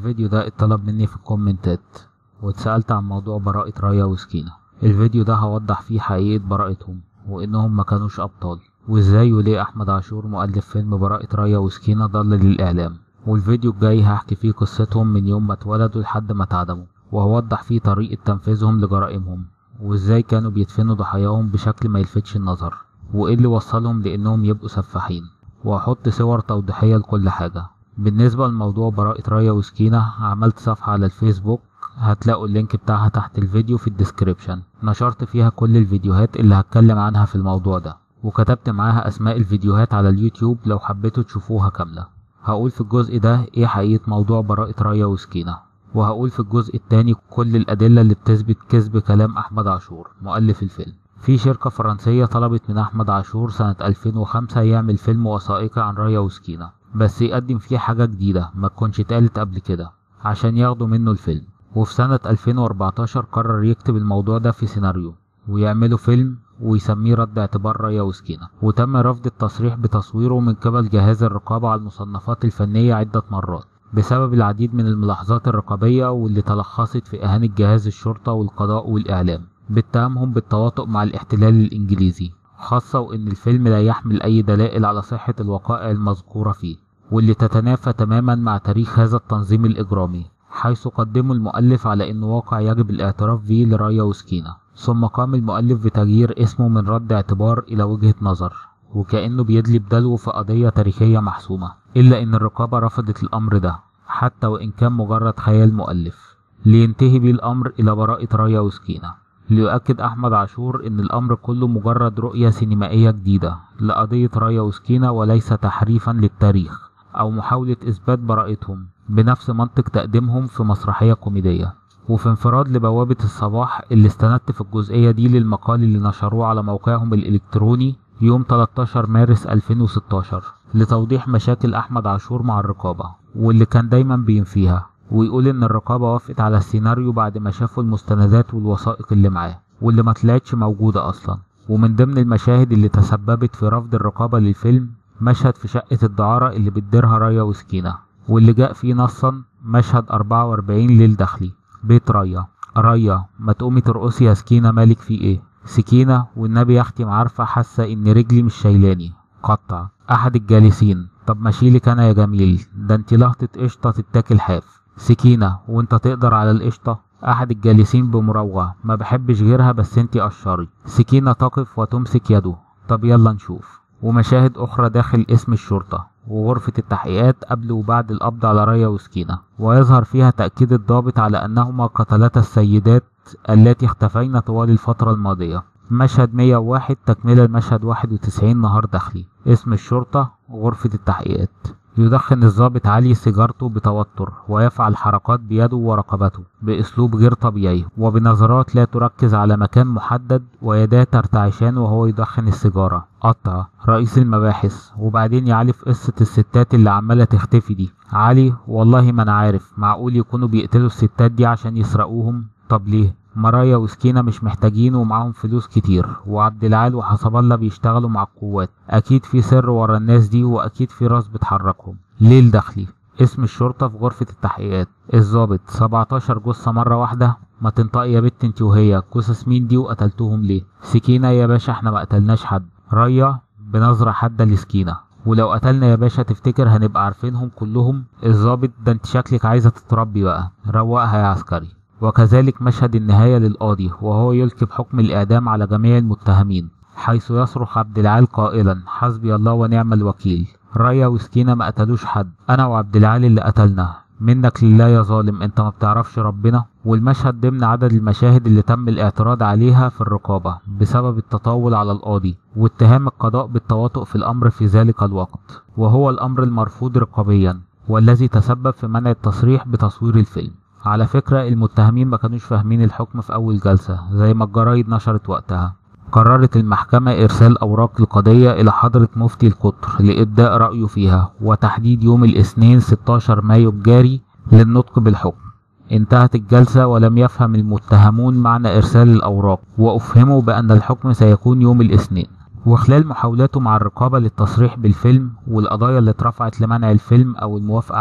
الفيديو ده اتطلب مني في الكومنتات واتسألت عن موضوع براءة ريا وسكينة. الفيديو ده هوضح فيه حقيقة براءتهم وانهم ما كانوش ابطال، وازاي وليه احمد عاشور مؤلف فيلم براءة ريا وسكينة ضل للاعلام. والفيديو الجاي هحكي فيه قصتهم من يوم ما اتولدوا لحد ما اتعدموا، وهوضح فيه طريقة تنفيذهم لجرائمهم وازاي كانوا بيدفنوا ضحاياهم بشكل ما يلفتش النظر، وايه اللي وصلهم لانهم يبقوا سفاحين، وهحط صور توضيحية لكل حاجة. بالنسبة لموضوع براءة ريا وسكينة، عملت صفحة على الفيسبوك، هتلاقوا اللينك بتاعها تحت الفيديو في الديسكريبشن. نشرت فيها كل الفيديوهات اللي هتكلم عنها في الموضوع ده، وكتبت معاها اسماء الفيديوهات على اليوتيوب لو حبيتوا تشوفوها كاملة. هقول في الجزء ده ايه حقيقة موضوع براءة ريا وسكينة، وهقول في الجزء التاني كل الأدلة اللي بتثبت كذب كلام أحمد عاشور مؤلف الفيلم. في شركة فرنسية طلبت من أحمد عاشور سنة 2005 يعمل فيلم وثائقي عن ريا وسكينة، بس يقدم فيه حاجة جديدة ما تكونش اتقالت قبل كده عشان ياخدوا منه الفيلم. وفي سنة 2014 قرر يكتب الموضوع ده في سيناريو ويعملوا فيلم ويسميه رد اعتبار ريا وسكينة، وتم رفض التصريح بتصويره من قبل جهاز الرقابة على المصنفات الفنية عدة مرات بسبب العديد من الملاحظات الرقابية، واللي تلخصت في إهانة جهاز الشرطة والقضاء والإعلام باتهامهم بالتواطؤ مع الاحتلال الإنجليزي، خاصة وإن الفيلم لا يحمل أي دلائل على صحة الوقائع المذكورة فيه، واللي تتنافى تماما مع تاريخ هذا التنظيم الإجرامي، حيث قدموا المؤلف على إنه واقع يجب الاعتراف به لريا وسكينة. ثم قام المؤلف بتغيير اسمه من رد اعتبار إلى وجهة نظر، وكأنه بيدلي بدلو في قضية تاريخية محسومة. إلا إن الرقابة رفضت الأمر ده حتى وإن كان مجرد خيال مؤلف، لينتهي به الأمر إلى براءة ريا وسكينة. ليؤكد أحمد عاشور إن الأمر كله مجرد رؤية سينمائية جديدة لقضية ريا وسكينة، وليس تحريفا للتاريخ أو محاولة إثبات براءتهم بنفس منطق تقديمهم في مسرحية كوميدية. وفي انفراد لبوابة الصباح اللي استندت في الجزئية دي للمقال اللي نشروه على موقعهم الإلكتروني يوم 13 مارس 2016 لتوضيح مشاكل أحمد عاشور مع الرقابة، واللي كان دايما بينفيها ويقول إن الرقابة وافقت على السيناريو بعد ما شافوا المستندات والوثائق اللي معاه واللي ما طلعتش موجودة أصلا. ومن ضمن المشاهد اللي تسببت في رفض الرقابة للفيلم مشهد في شقة الدعارة اللي بتديرها ريا وسكينة، واللي جاء فيه نصا مشهد 44 ليل داخلي بيت ريا. ريا: ما تقومي ترقصي يا سكينة، مالك في ايه؟ سكينة: والنبي يا اختي معارفة حاسة ان رجلي مش شايلاني. قطع احد الجالسين: طب ماشيلك انا يا جميل، ده انت لقطة قشطة تتاكل حاف. سكينة: وانت تقدر على القشطة؟ احد الجالسين بمراوغة: ما بحبش غيرها بس انت قشري. سكينة تقف وتمسك يده: طب يلا نشوف. ومشاهد اخرى داخل اسم الشرطة وغرفة التحقيقات قبل وبعد القبض على ريا وسكينة، ويظهر فيها تأكيد الضابط على أنهما قتلتا السيدات التي اختفينا طوال الفترة الماضية. مشهد 101 تكملة المشهد 91 نهار داخلي اسم الشرطة غرفة التحقيقات. يدخن الضابط علي سيجارته بتوتر ويفعل حركات بيده ورقبته بأسلوب غير طبيعي وبنظرات لا تركز على مكان محدد، ويداه ترتعشان وهو يدخن السيجارة. قطع رئيس المباحث: وبعدين يا علي في قصة الستات اللي عمالة تختفي دي؟ علي: والله ما انا عارف، معقول يكونوا بيقتلوا الستات دي عشان يسرقوهم؟ طب ليه؟ مرايا وسكينة مش محتاجين ومعاهم فلوس كتير، وعبد العال وحسب الله بيشتغلوا مع القوات، اكيد في سر ورا الناس دي واكيد في راس بتحركهم. ليل داخلي اسم الشرطة في غرفة التحقيقات. الضابط: 17 جثة مرة واحدة؟ ما تنطقي يا بت انت وهي، جثث مين دي وقتلتوهم ليه؟ سكينة: يا باشا احنا ما قتلناش حد. ريا بنظرة حادة لسكينة: ولو قتلنا يا باشا تفتكر هنبقى عارفينهم كلهم؟ الضابط: ده انت شكلك عايزة تتربي بقى، روقها يا عسكري. وكذلك مشهد النهاية للقاضي وهو يلقي بحكم الإعدام على جميع المتهمين، حيث يصرخ عبد العال قائلا: حسبي الله ونعم الوكيل، ريا وسكينة ما قتلوش حد، أنا وعبد العال اللي قتلنا، منك لله يا ظالم، انت ما بتعرفش ربنا. والمشهد ضمن عدد المشاهد اللي تم الاعتراض عليها في الرقابة بسبب التطاول على القاضي واتهام القضاء بالتواطؤ في الأمر في ذلك الوقت، وهو الأمر المرفوض رقابيا والذي تسبب في منع التصريح بتصوير الفيلم. على فكرة المتهمين ما كانوش فاهمين الحكم في أول جلسة زي ما الجرايد نشرت وقتها. قررت المحكمة إرسال أوراق القضية إلى حضرة مفتي القطر لإبداء رأيه فيها، وتحديد يوم الاثنين 16 مايو الجاري للنطق بالحكم. انتهت الجلسة ولم يفهم المتهمون معنى إرسال الأوراق، وأفهموا بأن الحكم سيكون يوم الاثنين. وخلال محاولاته مع الرقابة للتصريح بالفيلم والقضايا اللي اترفعت لمنع الفيلم أو الموافقة عليه،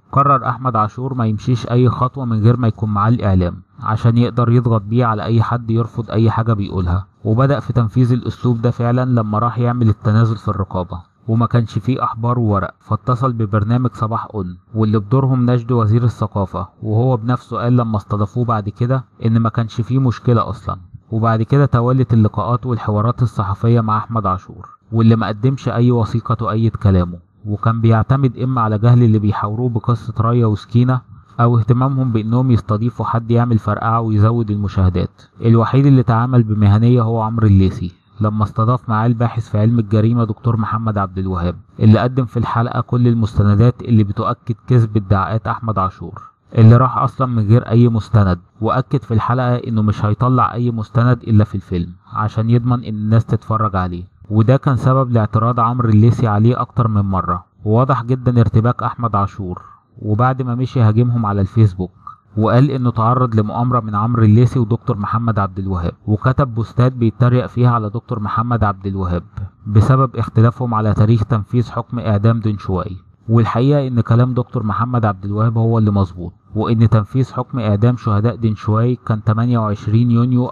قرر احمد عاشور ما يمشيش اي خطوة من غير ما يكون معاه الاعلام عشان يقدر يضغط بيه على اي حد يرفض اي حاجة بيقولها، وبدأ في تنفيذ الاسلوب ده فعلا لما راح يعمل التنازل في الرقابة وما كانش فيه احبار وورق، فاتصل ببرنامج صباح اون واللي بدورهم نجد وزير الثقافة، وهو بنفسه قال لما استضافوه بعد كده ان ما كانش فيه مشكلة اصلا. وبعد كده توالت اللقاءات والحوارات الصحفية مع احمد عاشور واللي ما قدمش اي وثيقة تؤيد كلامه، وكان بيعتمد اما على جهل اللي بيحاوروه بقصة ريا وسكينة او اهتمامهم بانهم يستضيفوا حد يعمل فرقعة ويزود المشاهدات. الوحيد اللي تعامل بمهنية هو عمرو الليثي لما استضاف معاه الباحث في علم الجريمة دكتور محمد عبد الوهاب اللي قدم في الحلقة كل المستندات اللي بتؤكد كذب ادعاءات احمد عاشور، اللي راح اصلا من غير اي مستند، واكد في الحلقة انه مش هيطلع اي مستند الا في الفيلم عشان يضمن ان الناس تتفرج عليه. وده كان سبب لاعتراض عمرو الليثي عليه اكتر من مرة، وواضح جدا ارتباك احمد عاشور. وبعد ما مشي هاجمهم على الفيسبوك وقال انه تعرض لمؤامرة من عمرو الليثي ودكتور محمد عبد الوهاب، وكتب بوستات بيتريق فيها على دكتور محمد عبد الوهاب بسبب اختلافهم على تاريخ تنفيذ حكم اعدام دنشواي. والحقيقة ان كلام دكتور محمد عبد الوهاب هو اللي مظبوط، وان تنفيذ حكم اعدام شهداء دنشواي كان 28 يونيو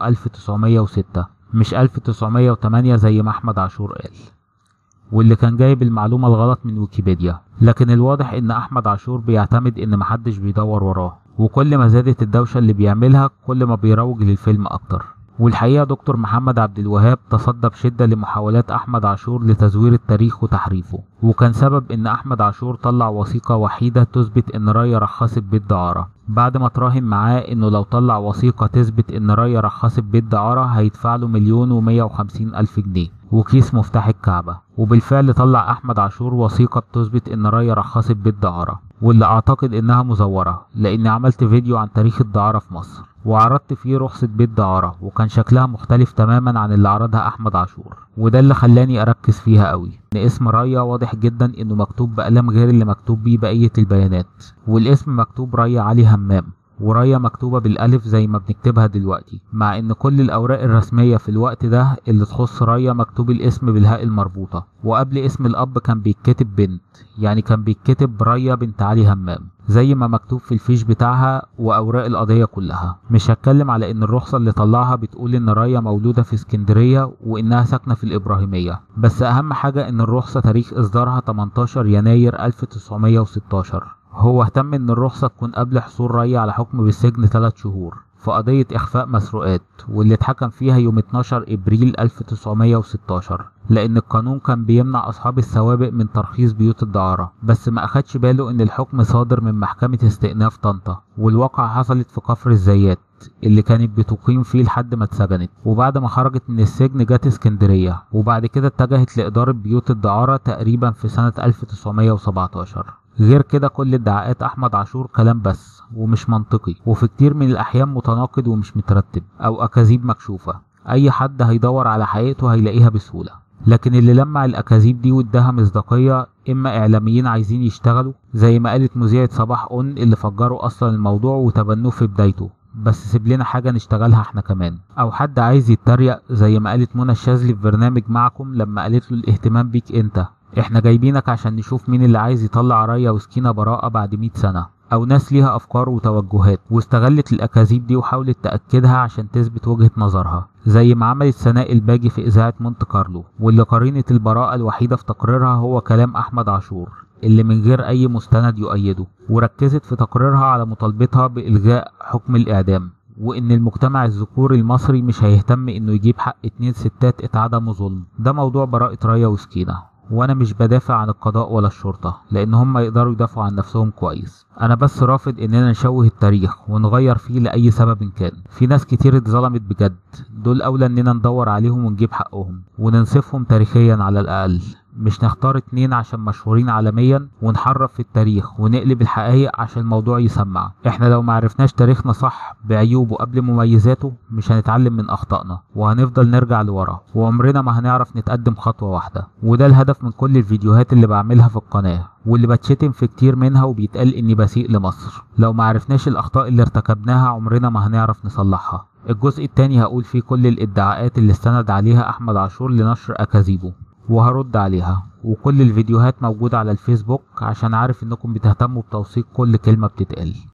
1906 مش 1908 زي ما احمد عاشور قال، واللي كان جايب المعلومة الغلط من ويكيبيديا. لكن الواضح ان احمد عاشور بيعتمد ان محدش بيدور وراه، وكل ما زادت الدوشة اللي بيعملها كل ما بيروج للفيلم اكتر. والحقيقة دكتور محمد عبد الوهاب تصدى بشدة لمحاولات احمد عاشور لتزوير التاريخ وتحريفه، وكان سبب ان احمد عاشور طلع وثيقة وحيدة تثبت ان ريا رخصت بالدعارة، بعد ما تراهن معاه انه لو طلع وثيقة تثبت ان ريا رخصت بالدعارة هيدفع له 1,150,000 جنيه وكيس مفتاح الكعبة. وبالفعل طلع احمد عاشور وثيقة بتثبت ان ريا رخصت بالدعارة، واللي اعتقد انها مزورة لاني عملت فيديو عن تاريخ الدعارة في مصر وعرضت فيه رخصة بيت دعارة، وكان شكلها مختلف تماما عن اللي عرضها احمد عاشور. وده اللي خلاني اركز فيها قوي، ان اسم ريا واضح جدا انه مكتوب بقلم غير اللي مكتوب بيه بقية البيانات، والاسم مكتوب ريا علي همام، وريا مكتوبة بالالف زي ما بنكتبها دلوقتي، مع ان كل الاوراق الرسمية في الوقت ده اللي تخص ريا مكتوب الاسم بالهاء المربوطة، وقبل اسم الاب كان بيتكتب بنت، يعني كان بيتكتب ريا بنت علي همام زي ما مكتوب في الفيش بتاعها واوراق القضية كلها. مش هتكلم على ان الرخصة اللي طلعها بتقول ان ريا مولودة في اسكندرية وانها ساكنة في الابراهيمية، بس اهم حاجة ان الرخصة تاريخ اصدارها 18 يناير 1916. هو اهتم ان الرخصة تكون قبل حصول ريا على حكم بالسجن 3 شهور في قضية اخفاء مسروقات، واللي اتحكم فيها يوم 12 ابريل 1916، لان القانون كان بيمنع اصحاب السوابق من ترخيص بيوت الدعارة، بس ما اخدش باله ان الحكم صادر من محكمة استئناف طنطا، والواقعة حصلت في كفر الزيات اللي كانت بتقيم فيه لحد ما اتسجنت، وبعد ما خرجت من السجن جت اسكندرية، وبعد كده اتجهت لإدارة بيوت الدعارة تقريبا في سنة 1917. غير كده كل ادعاءات احمد عاشور كلام بس ومش منطقي، وفي كتير من الاحيان متناقض ومش مترتب او اكاذيب مكشوفة، اي حد هيدور على حقيقته هيلاقيها بسهولة. لكن اللي لمع الاكاذيب دي واداها مصداقية اما اعلاميين عايزين يشتغلوا زي ما قالت مذيعة صباح اون اللي فجروا اصلا الموضوع وتبنوه في بدايته بس سيب لنا حاجة نشتغلها احنا كمان، او حد عايز يتريق زي ما قالت منى الشاذلي في برنامج معكم لما قالت له الاهتمام بيك انت، احنا جايبينك عشان نشوف مين اللي عايز يطلع ريا وسكينة براءة بعد 100 سنة، او ناس ليها افكار وتوجهات واستغلت الاكاذيب دي وحاولت تأكدها عشان تثبت وجهة نظرها، زي ما عملت سناء الباجي في اذاعة مونت كارلو، واللي قرينة البراءة الوحيدة في تقريرها هو كلام احمد عاشور اللي من غير اي مستند يؤيده، وركزت في تقريرها على مطالبتها بإلغاء حكم الإعدام، وإن المجتمع الذكوري المصري مش هيهتم إنه يجيب حق 2 ستات اتعدموا ظلم. ده موضوع براءة ريا وسكينة، وأنا مش بدافع عن القضاء ولا الشرطة لأن هم يقدروا يدافعوا عن نفسهم كويس، أنا بس رافض إننا نشوه التاريخ ونغير فيه لأي سبب كان. في ناس كتير اتظلمت بجد، دول أولى إننا ندور عليهم ونجيب حقهم وننصفهم تاريخيا على الأقل، مش نختار 2 عشان مشهورين عالميا ونحرف في التاريخ ونقلب الحقائق عشان الموضوع يسمع. احنا لو معرفناش تاريخنا صح بعيوبه قبل مميزاته مش هنتعلم من اخطائنا وهنفضل نرجع لورا، وعمرنا ما هنعرف نتقدم خطوة واحدة. وده الهدف من كل الفيديوهات اللي بعملها في القناة واللي بتشتم في كتير منها وبيتقال اني بسيء لمصر. لو معرفناش الاخطاء اللي ارتكبناها عمرنا ما هنعرف نصلحها. الجزء التاني هقول فيه كل الادعاءات اللي استند عليها احمد عاشور لنشر اكاذيبه، وهرد عليها. وكل الفيديوهات موجودة على الفيسبوك عشان عارف انكم بتهتموا بتوثيق كل كلمة بتتقال.